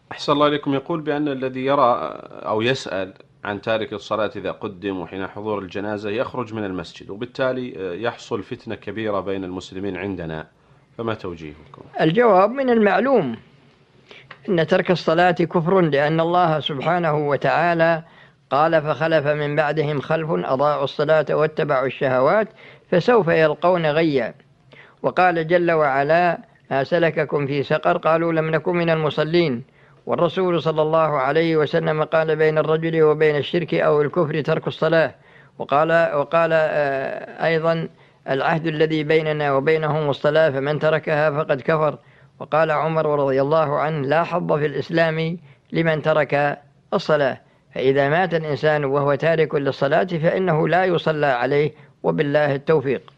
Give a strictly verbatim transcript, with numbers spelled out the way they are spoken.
أحسن الله إليكم. يقول بأن الذي يرى أو يسأل عن تارك الصلاة إذا قدم وحين حضور الجنازة يخرج من المسجد، وبالتالي يحصل فتنة كبيرة بين المسلمين عندنا، فما توجيهكم؟ الجواب: من المعلوم أن ترك الصلاة كفر، لأن الله سبحانه وتعالى قال: فخلف من بعدهم خلف أضاعوا الصلاة واتبعوا الشهوات فسوف يلقون غيا. وقال جل وعلا: ما سلككم في سقر؟ قالوا لم نكن من المصلين. والرسول صلى الله عليه وسلم قال: بين الرجل وبين الشرك أو الكفر ترك الصلاة. وقال, وقال أيضا: العهد الذي بيننا وبينهم الصلاة فمن تركها فقد كفر. وقال عمر رضي الله عنه: لا حظ في الإسلام لمن ترك الصلاة. فإذا مات الإنسان وهو تارك للصلاة فإنه لا يصلى عليه، وبالله التوفيق.